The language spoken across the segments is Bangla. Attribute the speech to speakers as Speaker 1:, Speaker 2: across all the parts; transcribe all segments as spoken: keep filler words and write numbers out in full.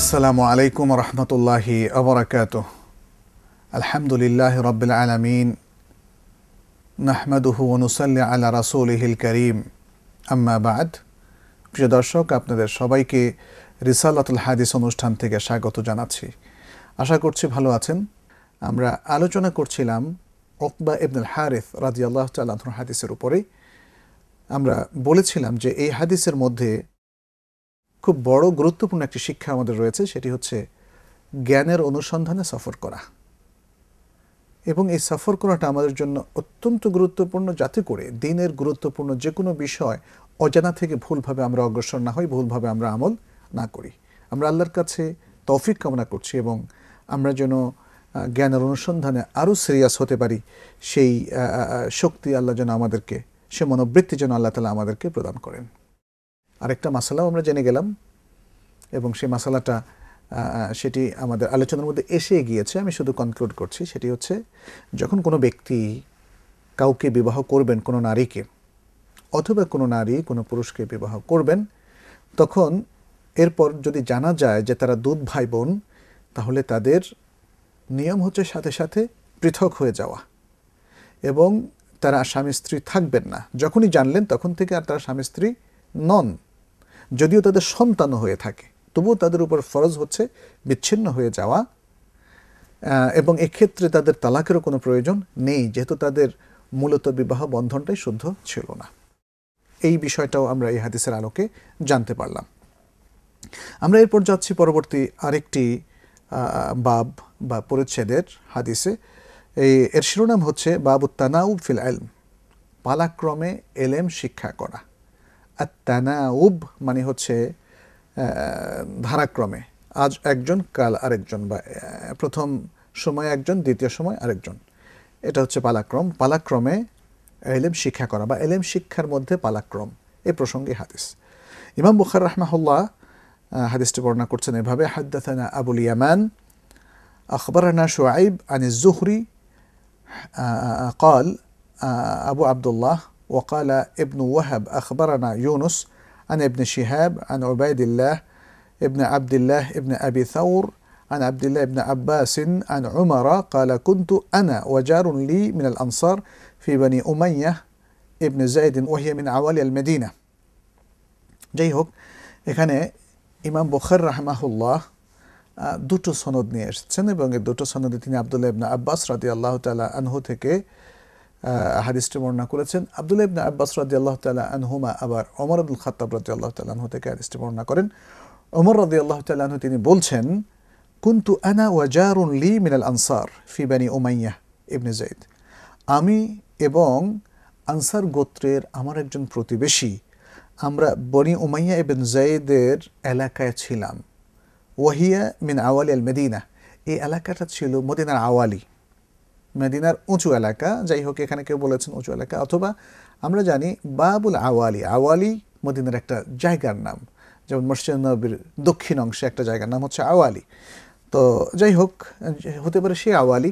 Speaker 1: আসসালামু আলাইকুম রহমতুল্লাহি আবরাকাতুহ। আলহামদুলিল্লাহ রাব্বিল আলামিন, নাহমাদুহু ওয়া নুসাল্লি আলা রাসূলিহিল কারীম, আম্মা বা'দ। প্রিয় দর্শক, আপনাদের সবাইকে রিসালাতুল হাদিস অনুষ্ঠান থেকে স্বাগত জানাচ্ছি। আশা করছি ভালো আছেন। আমরা আলোচনা করছিলাম উকবা ইবনুল হারিস রাদিয়াল্লাহু তাআলা আনহুর হাদিসের উপরে। আমরা বলেছিলাম যে এই হাদিসের মধ্যে খুব বড় গুরুত্বপূর্ণ একটি শিক্ষা আমাদের রয়েছে, সেটি হচ্ছে জ্ঞানের অনুসন্ধানে সফর করা। এবং এই সফর করাটা আমাদের জন্য অত্যন্ত গুরুত্বপূর্ণ, যাতে করে দিনের গুরুত্বপূর্ণ যে কোনো বিষয় অজানা থেকে ভুলভাবে আমরা অগ্রসর না হই, ভুলভাবে আমরা আমল না করি। আমরা আল্লাহর কাছে তৌফিক কামনা করছি এবং আমরা যেন জ্ঞানের অনুসন্ধানে আরও সিরিয়াস হতে পারি, সেই শক্তি আল্লাহ যেন আমাদেরকে, সে মনোবৃত্তি যেন আল্লাহ তাআলা আমাদেরকে প্রদান করেন। আরেকটা মাসালাও আমরা জেনে গেলাম এবং সেই মাসালাটা সেটি আমাদের আলোচনার মধ্যে এসে গিয়েছে, আমি শুধু কনক্লুড করছি। সেটি হচ্ছে, যখন কোনো ব্যক্তি কাউকে বিবাহ করবেন, কোনো নারীকে, অথবা কোনো নারী কোনো পুরুষকে বিবাহ করবেন, তখন এরপর যদি জানা যায় যে তারা দুধ ভাই বোন, তাহলে তাদের নিয়ম হচ্ছে সাথে সাথে পৃথক হয়ে যাওয়া এবং তারা স্বামী স্ত্রী থাকবেন না। যখনই জানলেন তখন থেকে আর তারা স্বামী স্ত্রী নন। যদিও তাদের সন্তানও হয়ে থাকে, তবুও তাদের উপর ফরজ হচ্ছে বিচ্ছিন্ন হয়ে যাওয়া, এবং এক্ষেত্রে তাদের তালাকেরও কোনো প্রয়োজন নেই, যেহেতু তাদের মূলত বিবাহ বন্ধনটাই শুদ্ধ ছিল না। এই বিষয়টাও আমরা এই হাদিসের আলোকে জানতে পারলাম। আমরা এরপর যাচ্ছি পরবর্তী আরেকটি বাব বা পরিচ্ছেদের হাদিসে। এই এর শিরোনাম হচ্ছে বাবু তানাউব ফিল ইলম, পালাক্রমে এলেম শিক্ষা করা। আর তানাউব মানে হচ্ছে ধারাক্রমে, আজ একজন কাল আরেকজন, বা প্রথম সময় একজন দ্বিতীয় সময় আরেকজন, এটা হচ্ছে পালাক্রম। পালাক্রমে এলেম শিক্ষা করা বা এলেম শিক্ষার মধ্যে পালাক্রম, এই প্রসঙ্গে হাদিস। ইমাম বুখারী রাহিমাহুল্লাহ হাদিসটি বর্ণনা করছেন এভাবে: হাদ্দাথানা আবুল ইয়ামান আখবারানা শুআইব আনিজ যুহরি قال أبو عبد الله وقال ابن وهب أخبرنا يونس عن ابن شهاب عن عبيد الله ابن عبد الله ابن أبي ثور عن عبد الله بن عباس عن عمر قال كنت أنا وجار لي من الأنصار في بني أمية ابن زيد وهي من عوالي المدينة। যাই হোক, এখানে ইমাম বুখারী রাহিমাহুল্লাহ দুটো সনদ নিয়ে এসেছেন এবং এই দুটো সনদে তিনি আব্দুল্লাহ ইবনে আব্বাস রাদিয়াল্লাহু তাআলা আনহু থেকে হাদিসটি বর্ণনা করেছেন। আব্দুল্লাহ ইবনে আব্বাস রাদিয়াল্লাহু তাআলা আনহুমা আবার ওমর ইবনুল খাত্তাব রাদিয়াল্লাহু তাআলা আনহু থেকে হাদিসটি বর্ণনা করেন। ওমর রাদিয়াল্লাহু তাআলা আনহু তিনি বলছেন, কুনতু আনা ওয়া জারুন লি মিনাল আনসার ফি বনি উমাইয়া ইবনে যায়েদ, আমি এবং আনসার গোত্রের আমার একজন প্রতিবেশী, আমরা বনি উমাইয়া ইবনে যায়েদের এলাকায় ছিলাম। ওয়াহিয়া মিন আওয়ালি আল মদিনা, এই এলাকাটা ছিল মদিনার আওয়ালি, মদিনার উঁচু এলাকা। যাই হোক, এখানে কেউ বলেছেন উঁচু এলাকা, অথবা আমরা জানি বাবুল আওয়ালি, আওয়ালি মদিনার একটা জায়গার নাম, যেমন মসজিদ নববীর দক্ষিণ অংশে একটা জায়গার নাম হচ্ছে আওয়ালি। তো যাই হোক, হতে পারে সেই আওয়ালি।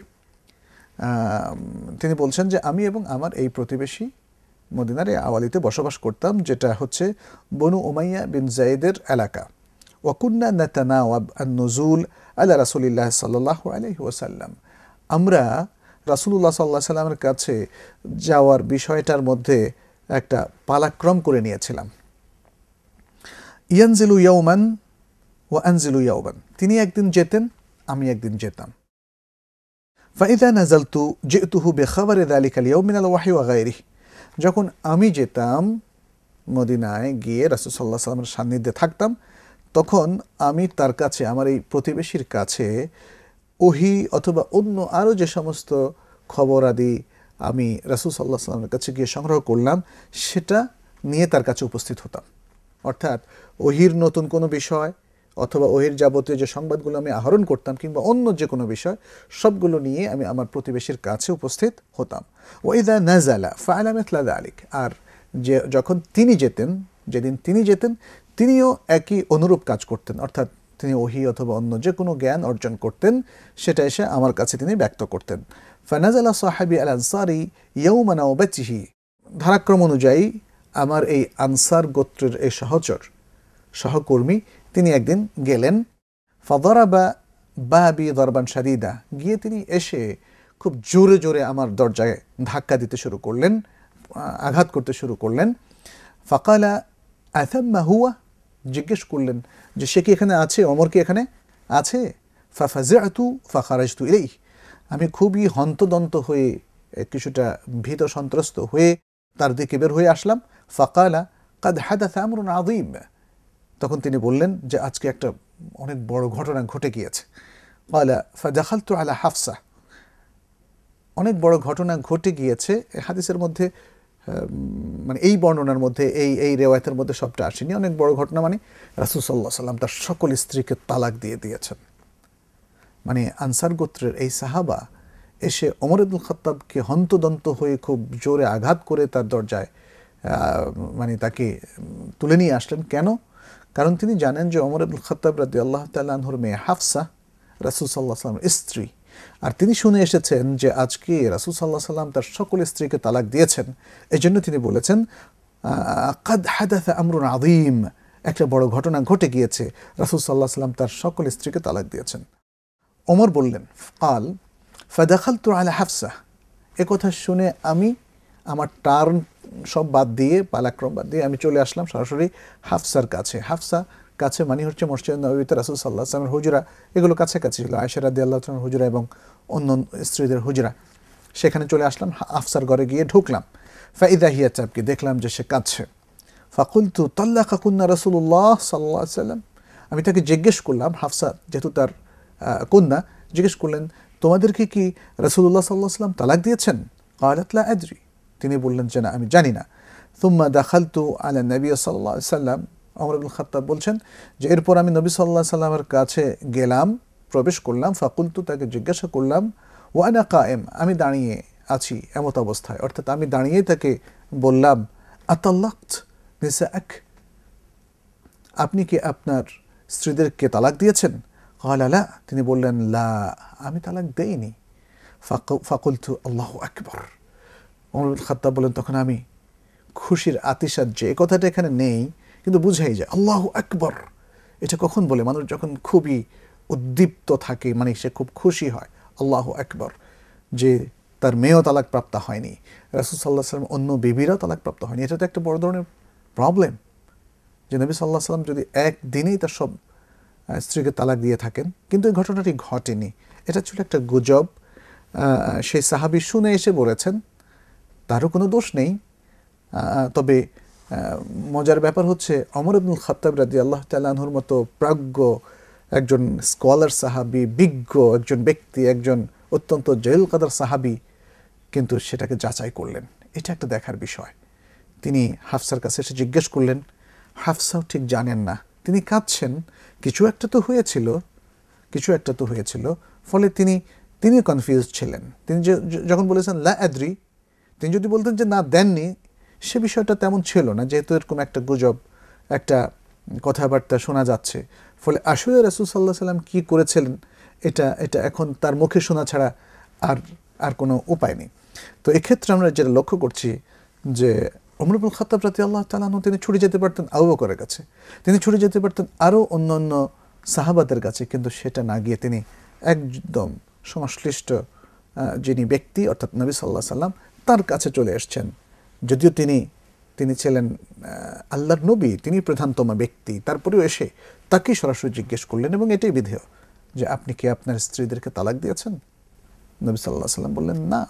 Speaker 1: তিনি বলছেন যে আমি এবং আমার এই প্রতিবেশী মদিনার এই আওয়ালিতে বসবাস করতাম, যেটা হচ্ছে বনু উমাইয়া বিন যায়েদের এলাকা। ওয়াকুন্না নাতানাওয়াব আন-নুজুল আলা রাসূলিল্লাহ সাল্লাল্লাহু আলাইহি ওয়াসাল্লাম, আমরা রাসূলুল্লাহ সাল্লাল্লাহু আলাইহি ওয়াসাল্লামের কাছে যাওয়ার বিষয়টার মধ্যে একটা পালাক্রম করে নিয়েছিলাম। ইয়ানজিলু ইয়াওমান ওয়া আনজিলু ইয়াওমান, তিনি একদিন যেতেন, আমি একদিন যেতাম। ফাইদা নাযালতু জিতুহু বিখাবারি যালিকাল ইয়াওম মিনাল ওয়াহই ওয়া গায়রিহি, যখন আমি যেতাম মদিনায় গিয়ে রাসূল সাল্লাল্লাহু আলাইহি ওয়াসাল্লামের সান্নিধ্যে থাকতাম, তখন আমি তার কাছে, আমার এই প্রতিবেশীর কাছে ওহী অথবা অন্য আরও যে সমস্ত খবর আদি আমি রাসূল সাল্লাল্লাহু আলাইহি ওয়াসাল্লামের কাছে গিয়ে সংগ্রহ করলাম, সেটা নিয়ে তার কাছে উপস্থিত হতাম। অর্থাৎ ওহীর নতুন কোনো বিষয় অথবা ওহীর যাবতীয় যে সংবাদগুলো আমি আহরণ করতাম, কিংবা অন্য যে কোনো বিষয়, সবগুলো নিয়ে আমি আমার প্রতিবেশীর কাছে উপস্থিত হতাম। ওয়াইদা নাযালা ফাআলা মিথলা যালিক, আর যে যখন তিনি যেতেন, যেদিন তিনি যেতেন, তিনিও একই অনুরূপ কাজ করতেন। অর্থাৎ তিনি ওহী অথবা অন্য যে কোনো জ্ঞান অর্জন করতেন, সেটা এসে আমার কাছে তিনি ব্যক্ত করতেন। ফানাজালা সাহাবী আল আনসারি ইয়াওমা নাওবাতিহি, ধারাক্রম অনুযায়ী আমার এই আনসার গোত্রের এই সহচর সহকর্মী তিনি একদিন গেলেন। ফাদারাবা বাবি দরবান শাদীদা, গিয়ে তিনি এসে খুব জোরে জোরে আমার দরজায় ধাক্কা দিতে শুরু করলেন, আঘাত করতে শুরু করলেন। ফাকালা আথাম্মা হুয়া, জিজ্ঞেস করলেন যে সে কি এখানে আছে, ওমর কি এখানে আছে? ফাফাজিআতু ফাখারাজতু ইলাইহি, আমি খুবই হন্তদন্ত হয়ে কিছুটা ভীত সন্ত্রস্ত হয়ে তার দিকে বের হয়ে আসলাম। ফাকালা কাদ হাদাথা আমরুন আযীম, তখন তিনি বললেন যে আজকে একটা অনেক বড় ঘটনা ঘটে গিয়েছে। ক্বালা ফাদাখালতু আলা হাফসা, অনেক বড় ঘটনা ঘটে গিয়েছে। হাদিসের মধ্যে মানে এই বর্ণনার মধ্যে এই এই রেওয়ায়তের মধ্যে সবটা আসেনি। অনেক বড় ঘটনা মানে রাসূল সাল্লাল্লাহু আলাইহি ওয়াসাল্লাম তার সকল স্ত্রীকে তালাক দিয়ে দিয়েছেন। মানে আনসার গোত্রের এই সাহাবা এসে ওমর ইবনুল খাত্তাবকে হন্তদন্ত হয়ে খুব জোরে আঘাত করে তার দরজায় মানে তাকে তুলে নিয়ে আসলেন। কেন? কারণ তিনি জানেন যে ওমর ইবনুল খাত্তাব রাদিয়াল্লাহু তাআলা আনহুর মেয়ে হাফসা রাসূল সাল্লাল্লাহু আলাইহি ওয়াসাল্লামের স্ত্রী, আর তিনি শুনে এসেছেন যে আজকে রাসূল সাল্লাল্লাহু আলাইহি ওয়াসাল্লাম তার সকল স্ত্রীকে তালাক দিয়েছেন। এজন্য তিনি বলেছেন কাদ হাদাথা আমরুন আযীম, একটা বড় ঘটনা ঘটে গিয়েছে, রাসূল সাল্লাল্লাহু আলাইহি ওয়াসাল্লাম তার সকল স্ত্রীকে তালাক দিয়েছেন। ওমর বললেন কাল ফাদাখালতু আলা হাফসা, এ কথা শুনে আমি আমার টার্ন সব বাদ দিয়ে পালাক্রম বাদ দিয়ে আমি চলে আসলাম সরাসরি হাফসার কাছে। হাফসা কাছে মানে হচ্ছে মসজিদ নববীতে রাসূল সাল্লাল্লাহু আলাইহি ওয়াসাল্লামের হুজরা, এগুলো কাছাকাছি ছিল, আয়েশা রাদিয়াল্লাহু তাআলার হুজরা এবং অন্য স্ত্রীদের হুজরা। সেখানে চলে আসলাম, হাফসার ঘরে গিয়ে ঢুকলাম। ফাইদা হিয়া চাবকি, দেখলাম যে সে কাঁদছে। ফাকুলতু তাল্লাকাকুন্না রাসূলুল্লাহ সাল্লাল্লাহু আলাইহি ওয়াসাল্লাম, আমি তাকে জিজ্ঞেস করলাম, হাফসা যেহেতু তার কন্যা, জিজ্ঞেস করলেন তোমাদেরকে কি রাসূলুল্লাহ সাল্লাল্লাহু আলাইহি ওয়াসাল্লাম তালাক দিয়েছেন? ক্বালাত লা আদরি, তিনি বললেন যে না আমি জানি না। সুম্মা দাখালতু আলা নবী সাল্লাল্লাহু আলাইহি ওয়াসাল্লাম, ওমর ইবনুল খাত্তাব বলছেন যে এরপর আমি নবী সাল্লাল্লাহু আলাইহি ওয়াসাল্লামের কাছে গেলাম, প্রবেশ করলাম। ফাকুলতু, তাকে জিজ্ঞাসা করলাম, ওয়া আনা কায়েম, আমি দাঁড়িয়ে আছি এমত অবস্থায়, অর্থাৎ আমি দাঁড়িয়েই তাকে বললাম আতাল্লাকত নিসাআক, আপনি কি আপনার স্ত্রীদেরকে তালাক দিয়েছেন? ক্বালা লা, তিনি বললেন লা, আমি তালাক দেইনি। ফাকুলতু আল্লাহু আকবার, ওমর ইবনুল খাত্তাব বলেন তখন আমি খুশির আতিশয্যে, এই কথাটা এখানে নেই কিন্তু বুঝাই যায় আল্লাহু আকবার এটা কখন বলে, মানুষ যখন খুবই উদ্দীপ্ত থাকে, মানে সে খুব খুশি হয়, আল্লাহু আকবার, যে তার মেয়েও তালাক প্রাপ্ত হয়নি, রাসূল সাল্লাল্লাহু আলাইহি ওয়াসাল্লাম অন্য বিবিরাও তালাক প্রাপ্ত হয়নি। এটা তো একটা বড় ধরনের প্রবলেম যে নবী সাল্লাল্লাহু আলাইহি ওয়াসাল্লাম যদি একদিনেই তার সব স্ত্রীকে তালাক দিয়ে থাকেন। কিন্তু এই ঘটনাটি ঘটেনি, এটা ছিল একটা গুজব। সেই সাহাবী শুনে এসে বলেছেন, তারও কোনো দোষ নেই। তবে মজার ব্যাপার হচ্ছে ওমর ইবনুল খাত্তাব রাদিয়াল্লাহু তাআলা আনহুর মতো প্রাজ্ঞ একজন স্কলার সাহাবী, বিজ্ঞ একজন ব্যক্তি, একজন অত্যন্ত জলিল কদর সাহাবী কিন্তু সেটাকে যাচাই করলেন। এটা একটা দেখার বিষয়। তিনি হাফসার কাছে এসে জিজ্ঞেস করলেন, হাফসাও ঠিক জানেন না, তিনি কাঁদছেন, কিছু একটা তো হয়েছিল, কিছু একটা তো হয়েছিল, ফলে তিনি তিনি কনফিউজ ছিলেন। তিনি যখন বলেছেন লা আদরি, তিনি যদি বলতেন যে না দেননি, সে বিষয়টা তেমন ছিল না, যেহেতু এরকম একটা গুজব, একটা কথাবার্তা শোনা যাচ্ছে, ফলে আসলে রাসূল সাল্লাল্লাহু আলাইহি ওয়াসাল্লাম কী করেছিলেন এটা এটা এখন তার মুখে শোনা ছাড়া আর আর কোনো উপায় নেই। তো এক্ষেত্রে আমরা যেটা লক্ষ্য করছি যে ওমর ইবনুল খাত্তাব রাদিয়াল্লাহু তাআলা আনহু তিনি ছুটে যেতে পারতেন আবু বকরের কাছে, তিনি ছুটে যেতে পারতেন আরও অন্য অন্য সাহাবাদের কাছে, কিন্তু সেটা না গিয়ে তিনি একদম সংশ্লিষ্ট যিনি ব্যক্তি অর্থাৎ নবী সাল্লাল্লাহু আলাইহি ওয়াসাল্লাম তার কাছে চলে এসেছেন। যদিও তিনি তিনি ছিলেন আল্লাহর নবী, তিনি প্রধানতম ব্যক্তি, তারপরেও এসে তাকেই সরাসরি জিজ্ঞেস করলেন, এবং এটাই বিধেয় যে আপনি কি আপনার স্ত্রীদেরকে তালাক দিয়েছেন? নবী সাল্লাল্লাহু আলাইহি ওয়াসাল্লাম বললেন না।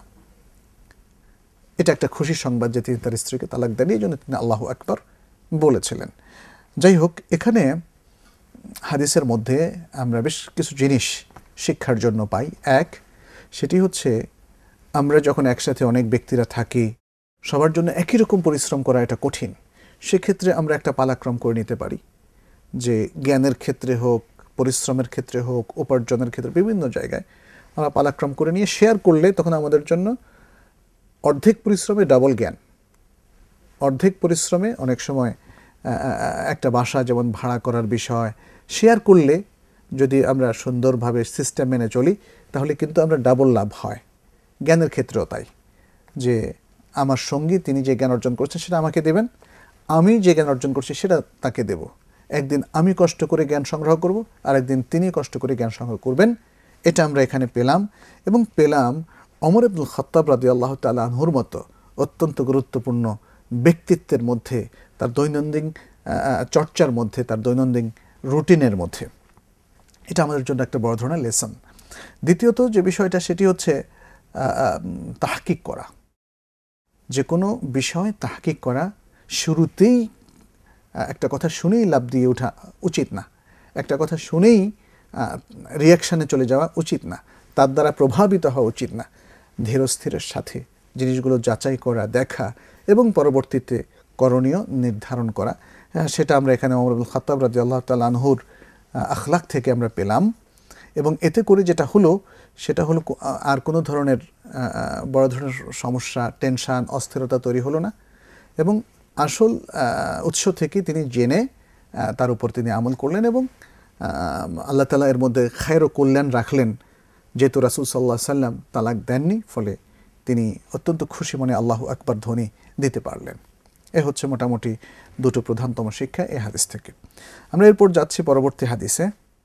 Speaker 1: এটা একটা খুশির সংবাদ যে তিনি তার স্ত্রীকে তালাক দেন, এই জন্য তিনি আল্লাহু আকবার বলেছিলেন। যাই হোক, এখানে হাদিসের মধ্যে আমরা বেশ কিছু জিনিস শিক্ষার জন্য পাই। এক, সেটি হচ্ছে আমরা যখন একসাথে অনেক ব্যক্তিরা থাকি, সবার জন্য একই রকম পরিশ্রম করা এটা কঠিন। সেক্ষেত্রে আমরা একটা পালাক্রম করে নিতে পারি, যে জ্ঞানের ক্ষেত্রে হোক, পরিশ্রমের ক্ষেত্রে হোক, উপার্জনের ক্ষেত্রে, বিভিন্ন জায়গায় আমরা পালাক্রম করে নিয়ে শেয়ার করলে তখন আমাদের জন্য অর্ধেক পরিশ্রমে ডাবল জ্ঞান। অর্ধেক পরিশ্রমে অনেক সময় একটা বাসা যেমন ভাড়া করার বিষয় শেয়ার করলে যদি আমরা সুন্দরভাবে সিস্টেম মেনে চলি, তাহলে কিন্তু আমরা ডাবল লাভ হয়। জ্ঞানের ক্ষেত্রেও তাই, যে আমার সঙ্গী তিনি যে জ্ঞান অর্জন করছেন সেটা আমাকে দেবেন, আমি যে জ্ঞান অর্জন করছি সেটা তাকে দেব। একদিন আমি কষ্ট করে জ্ঞান সংগ্রহ করব, আর একদিন তিনি কষ্ট করে জ্ঞান সংগ্রহ করবেন। এটা আমরা এখানে পেলাম, এবং পেলাম ওমর ইবনুল খাত্তাব রাদিয়াল্লাহু তাআলা আনহুর মতো অত্যন্ত গুরুত্বপূর্ণ ব্যক্তিত্বের মধ্যে, তার দৈনন্দিন চর্চার মধ্যে, তার দৈনন্দিন রুটিনের মধ্যে। এটা আমাদের জন্য একটা বড় ধরনের লেসন। দ্বিতীয়ত যে বিষয়টা, সেটি হচ্ছে তাহকিক করা। যে কোনো বিষয় তাহকিক করা, শুরুতেই একটা কথা শুনেই লাভ দিয়ে ওঠা উচিত না, একটা কথা শুনেই রিয়াকশানে চলে যাওয়া উচিত না, তার দ্বারা প্রভাবিত হওয়া উচিত না। ধীরস্থিরের সাথে জিনিসগুলো যাচাই করা, দেখা এবং পরবর্তীতে করণীয় নির্ধারণ করা, সেটা আমরা এখানে ওমর ইবনুল খাত্তাব রাদিয়াল্লাহু তাআলা আনহুর আখলাক থেকে আমরা পেলাম। এবং এতে করে যেটা হলো, সেটা হলো আর কোনো ধরনের বড় ধরনের সমস্যা, টেনশান, অস্থিরতা তৈরি হলো না, এবং আসল উৎস থেকে তিনি জেনে তার উপর তিনি আমল করলেন, এবং আল্লাহ তাআলা এর মধ্যে খায়র ও কল্যাণ রাখলেন। যেহেতু রাসূল সাল্লাল্লাহু আলাইহি ওয়াসাল্লাম তালাক দেননি, ফলে তিনি অত্যন্ত খুশি মনে আল্লাহু আকবার ধ্বনি দিতে পারলেন। এ হচ্ছে মোটামুটি দুটো প্রধানতম শিক্ষা এই হাদিস থেকে। আমরা এরপর যাচ্ছি পরবর্তী হাদিসে।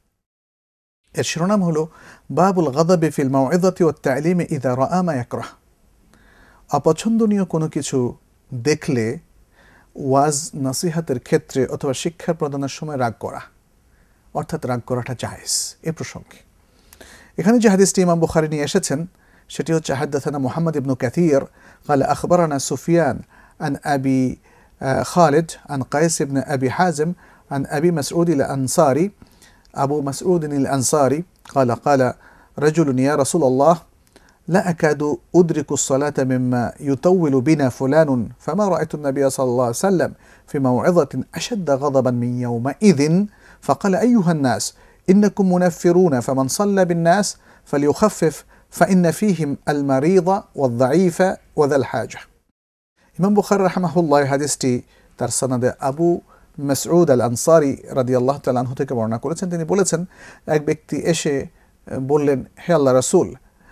Speaker 1: এর শিরোনাম হলো বাবুল গাদাবি ফিল মাউইযাতি ওয়াত তা'লিমি ইযা রাআ মা ইয়াকরাহ। অপছন্দনীয় কোনো কিছু দেখলে ওয়াজ নসিহাতের ক্ষেত্রে অথবা শিক্ষা প্রদানের সময় রাগ করা, অর্থাৎ রাগ করাটা জায়েজ, এ প্রসঙ্গে এখানে যে হাদিসটি ইমাম বুখারী নিয়ে এসেছেন সেটি হচ্ছে হাদাসানা মুহাম্মদ ইবনু কাসীর قال أخبرنا سفيان عن أبي خالد عن قيس بن أبي حازم عن أبي مسعود الأنصاري أبو مسعود الأنصاري قال قال رجل يا رسول الله لا أكاد أدرك الصلاة مما يطول بنا فلان فما رأيت النبي صلى الله عليه وسلم في موعظة أشد غضبا من يومئذ فقال أيها الناس إنكم منفرون فمن صلى بالناس فليخفف فإن فيهم المريض والضعيف وذا الحاجة. ইমাম বুখারী রাহিমাহুল্লাহ হাদিসটি তার সনদে আবু মাসউদ আল আনসারী রাদিয়াল্লাহু তাআলা আনহু থেকে বর্ণনা করেছেন। তিনি বলেছেন, এক ব্যক্তি এসে বললেন, হে আল্লাহ রাসূল,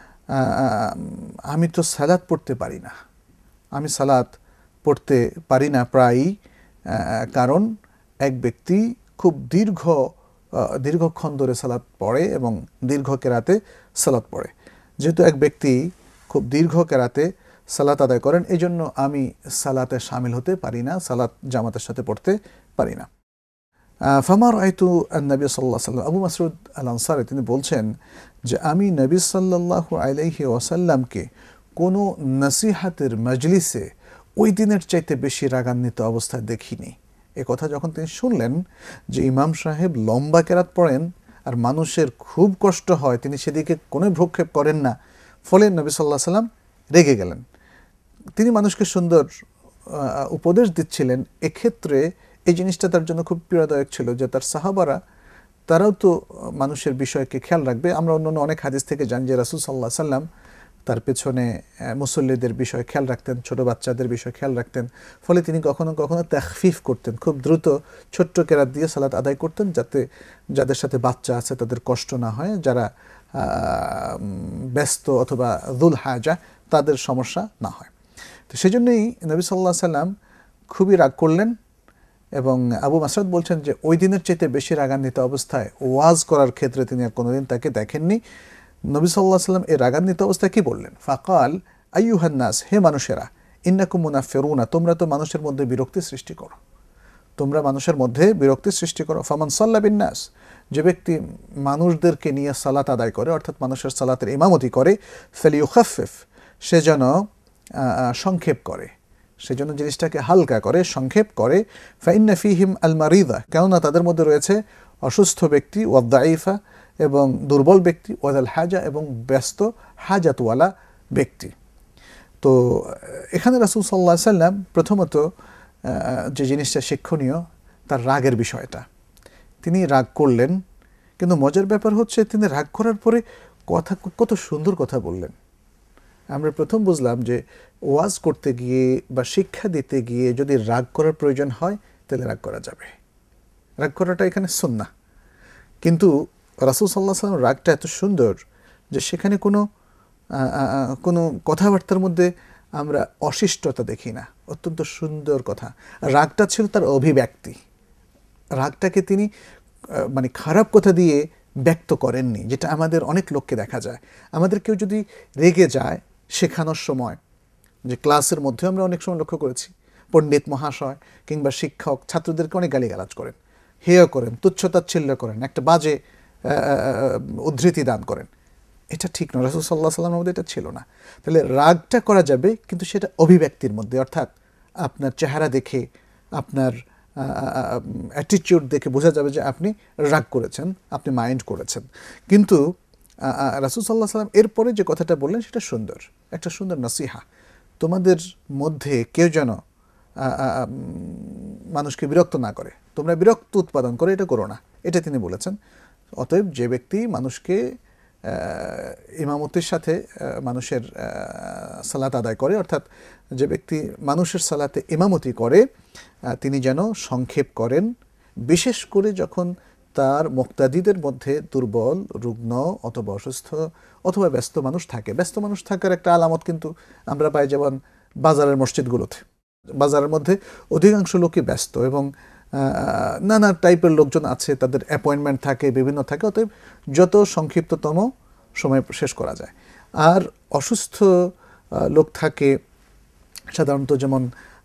Speaker 1: আমি তো সালাত পড়তে পারি না, আমি সালাত পড়তে পারি না প্রায়ই, কারণ এক ব্যক্তি খুব দীর্ঘ দীর্ঘক্ষণ ধরে সালাত পড়ে এবং দীর্ঘ কেরাতে সালাত পড়ে। যেহেতু এক ব্যক্তি খুব দীর্ঘ কেরাতে সালাত আদায় করেন, এই জন্য আমি সালাতে শামিল হতে পারি না, সালাত জামাতের সাথে পড়তে পারি না। ফামা রাআইতু আন-নবী সাল্লাল্লাহু আলাইহি ওয়াসাল্লাম, আবু মাসউদ আল আনসারী তিনি বলছেন যে আমি নবী সাল্লাল্লাহু আলাইহি ওয়াসাল্লামকে কোনো নসিহাতের মজলিসে ওই দিনের চাইতে বেশি রাগান্বিত অবস্থায় দেখিনি। এ কথা যখন তিনি শুনলেন যে ইমাম সাহেব লম্বা কেরাত পড়েন আর মানুষের খুব কষ্ট হয়, তিনি সেদিকে কোনো ভ্রুক্ষেপ করেন না, ফলে নবী সাল্লাল্লাহু আলাইহি ওয়াসাল্লাম রেগে গেলেন। তিনি মানুষকে সুন্দর উপদেশ দিচ্ছিলেন, এক্ষেত্রে এই জিনিসটা তার জন্য খুব পীড়াদায়ক ছিল যে তার সাহাবারা তারাও তো মানুষের বিষয়কে খেয়াল রাখবে। আমরা অন্যান্য অনেক হাদিস থেকে জানি যে রাসূল সাল্লাল্লাহু আলাইহি ওয়াসাল্লাম তার পেছনে মুসল্লিদের বিষয় খেয়াল রাখতেন, ছোট বাচ্চাদের বিষয় খেয়াল রাখতেন, ফলে তিনি কখনো কখনো তাখফিফ করতেন, খুব দ্রুত ছোট্ট কেরাত দিয়ে সালাত আদায় করতেন, যাতে যাদের সাথে বাচ্চা আছে তাদের কষ্ট না হয়, যারা ব্যস্ত অথবা যুল হাজা তাদের সমস্যা না হয়। তো সেজন্যই নবী সাল্লাল্লাহু আলাইহি ওয়াসাল্লাম খুবই রাগ করলেন, এবং আবু মাসউদ বলছেন যে ওই দিনের চাইতে বেশি রাগান্বিত অবস্থায় ওয়াজ করার ক্ষেত্রে তিনি আর কোনোদিন তাকে দেখেননি। নবী সাল্লাল্লাহু আলাইহি ওয়াসাল্লাম এই রাগান্বিত অবস্থায় কি বললেন? ফাকাল আইয়ুহান নাস, হে মানুষেরা, ইন্নাকুম মুনাফিরুনা, তোমরা তো মানুষের মধ্যে বিরক্তি সৃষ্টি করো, তোমরা মানুষের মধ্যে বিরক্তি সৃষ্টি করো। ফামান সাল্লা বিন নাস, যে ব্যক্তি মানুষদেরকে নিয়ে সালাত আদায় করে, অর্থাৎ মানুষের সালাতের ইমামতি করে, ফালিয়ুখাফফিফ, সে যেন সংক্ষেপ করে, সেজন্য জিনিসটাকে হালকা করে, সংক্ষেপ করে। ফাইন্না ফিহিম আল মারিদা, কেননা তাদের মধ্যে রয়েছে অসুস্থ ব্যক্তি, ওয়াদ দাঈফা, এবং দুর্বল ব্যক্তি, ওয়াদাল হাজা, এবং ব্যস্ত হাজাতওয়ালা ব্যক্তি। তো এখানে রাসূল সাল্লাল্লাহু আলাইহি ওয়াসাল্লাম প্রথমত যে জিনিসটা শিক্ষণীয়, তার রাগের বিষয়টা। তিনি রাগ করলেন, কিন্তু মজার ব্যাপার হচ্ছে তিনি রাগ করার পরে কথা, কত সুন্দর কথা বললেন। আমরা প্রথম বুঝলাম যে ওয়াজ করতে গিয়ে বা শিক্ষা দিতে গিয়ে যদি রাগ করার প্রয়োজন হয় তাহলে রাগ করা যাবে, রাগ করাটা এখানে সুন্নাহ। কিন্তু রাসূল সাল্লাল্লাহু আলাইহি ওয়াসাল্লাম রাগটা এত সুন্দর যে সেখানে কোনো কোনো কথাবার্তার মধ্যে আমরা অশিষ্টতা দেখি না, অত্যন্ত সুন্দর কথা। রাগটা ছিল তার অভিব্যক্তি, রাগটাকে তিনি মানে খারাপ কথা দিয়ে ব্যক্ত করেননি, যেটা আমাদের অনেক লোককে দেখা যায়। আমাদের কেউ যদি রেগে যায় শেখানোর সময়, যে ক্লাসের মধ্যে আমরা অনেক সময় লক্ষ্য করেছি পণ্ডিত মহাশয় কিংবা শিক্ষক ছাত্রদেরকে অনেক গালিগালাজ করেন, হেয় করেন, তুচ্ছতাচ্ছিল্য করেন, একটা বাজে উদ্ধৃতি দান করেন। এটা ঠিক নয়, রাসূল সাল্লাল্লাহু আলাইহি ওয়াসাল্লামের মধ্যে এটা ছিল না। তাহলে রাগটা করা যাবে, কিন্তু সেটা অভিব্যক্তির মধ্যে, অর্থাৎ আপনার চেহারা দেখে, আপনার অ্যাটিটিউড দেখে বোঝা যাবে যে আপনি রাগ করেছেন, আপনি মাইন্ড করেছেন। কিন্তু রাসূল সাল্লাল্লাহু আলাইহি ওয়াসাল্লাম এরপরে যে কথাটা বললেন সেটা সুন্দর, একটা সুন্দর নসিহা। তোমাদের মধ্যে কেউ যেন মানুষকে বিরক্ত না করে, তোমরা বিরক্ত উৎপাদন করে এটা করো না, এটা তিনি বলেছেন। অতএব যে ব্যক্তি মানুষকে ইমামতির সাথে মানুষের সালাত আদায় করে, অর্থাৎ যে ব্যক্তি মানুষের সালাতে ইমামতি করে, তিনি যেন সংক্ষেপ করেন, বিশেষ করে যখন তার মুক্তাদিদের মধ্যে দুর্বল, রুগ্ন অথবা অসুস্থ অথবা ব্যস্ত মানুষ থাকে। ব্যস্ত মানুষ থাকার একটা আলামত কিন্তু আমরা পাই যেমন বাজারের মসজিদগুলোতে। বাজারের মধ্যে অধিকাংশ লোকই ব্যস্ত এবং নানা টাইপের লোকজন আছে, তাদের অ্যাপয়েন্টমেন্ট থাকে, বিভিন্ন থাকে। অতএব যত সংক্ষিপ্ততম সময় শেষ করা যায়। আর অসুস্থ লোক থাকে সাধারণত যেমন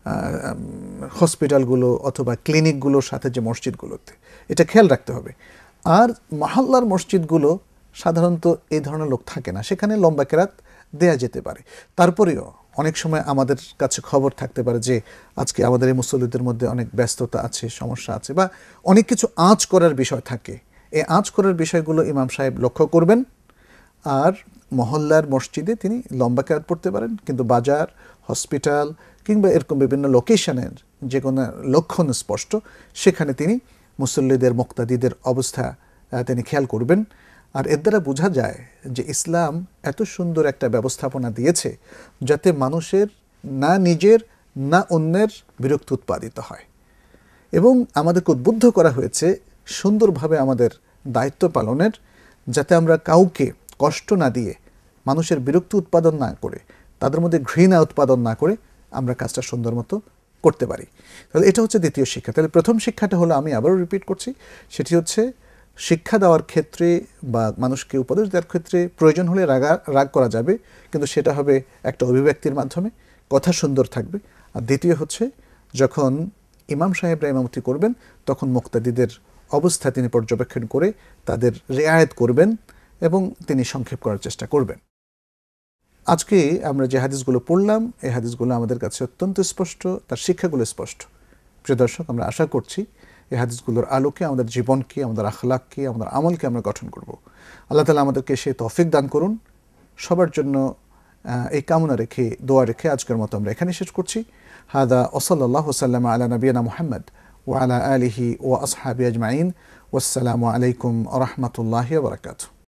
Speaker 1: হসপিটালগুলো অথবা ক্লিনিকগুলোর সাথে যে মসজিদগুলোতে, এটা খেয়াল রাখতে হবে। আর মহল্লার মসজিদগুলো সাধারণত এই ধরনের লোক থাকে না, সেখানে লম্বা কেরাত দেয়া যেতে পারে। তারপরেও অনেক সময় আমাদের কাছে খবর থাকতে পারে যে আজকে আমাদের এই মুসল্লিদের মধ্যে অনেক ব্যস্ততা আছে, সমস্যা আছে, বা অনেক কিছু আঁচ করার বিষয় থাকে। এই আঁচ করার বিষয়গুলো ইমাম সাহেব লক্ষ্য করবেন। আর মহল্লার মসজিদে তিনি লম্বা কেরাত পড়তে পারেন, কিন্তু বাজার, হসপিটাল কিংবা এরকম বিভিন্ন লোকেশনের যে কোনো লক্ষণ স্পষ্ট, সেখানে তিনি মুসল্লিদের মুক্তাদিদের অবস্থা তিনি খেয়াল করবেন। আর এর দ্বারা বোঝা যায় যে ইসলাম এত সুন্দর একটা ব্যবস্থাপনা দিয়েছে যাতে মানুষের না নিজের না অন্যের বিরক্তি উৎপাদিত হয়, এবং আমাদেরকে উদ্বুদ্ধ করা হয়েছে সুন্দরভাবে আমাদের দায়িত্ব পালনের, যাতে আমরা কাউকে কষ্ট না দিয়ে, মানুষের বিরক্তি উৎপাদন না করে, তাদের মধ্যে ঘৃণা উৎপাদন না করে আমরা কাজটা সুন্দর মতো করতে পারি। তাহলে এটা হচ্ছে দ্বিতীয় শিক্ষা। তাহলে প্রথম শিক্ষাটা হলো, আমি আবারও রিপিট করছি, সেটি হচ্ছে শিক্ষা দেওয়ার ক্ষেত্রে বা মানুষকে উপদেশ দেওয়ার ক্ষেত্রে প্রয়োজন হলে রাগা রাগ করা যাবে, কিন্তু সেটা হবে একটা অভিব্যক্তির মাধ্যমে, কথা সুন্দর থাকবে। আর দ্বিতীয় হচ্ছে, যখন ইমাম সাহেবরা ইমামতি করবেন তখন মুক্তাদিদের অবস্থা তিনি পর্যবেক্ষণ করে তাদের রিয়ায়েত করবেন এবং তিনি সংক্ষেপ করার চেষ্টা করবেন। আজকে আমরা যে হাদিসগুলো পড়লাম, এই হাদিসগুলো আমাদের কাছে অত্যন্ত স্পষ্ট, তার শিক্ষাগুলো স্পষ্ট। প্রিয় দর্শক, আমরা আশা করছি এই হাদিসগুলোর আলোকে আমাদের জীবনকে, আমাদের আখলাককে, আমাদের আমলকে আমরা গঠন করব। আল্লাহ তাআলা আমাদেরকে সেই তৌফিক দান করুন। সবার জন্য এই কামনা রেখে, দোয়া রেখে আজকের মতো আমরা এখানে শেষ করছি। হাদা ওয়াসাল্লাল্লাহু ওয়াসাল্লাম আলা নবিয়িনা মুহাম্মদ ওয়া আলা আলিহি ওয়া আসহাবিহি আজমাইন। ওয়াসসালামু আলাইকুম ওয়া রাহমাতুল্লাহি ওয়া বারাকাতুহু।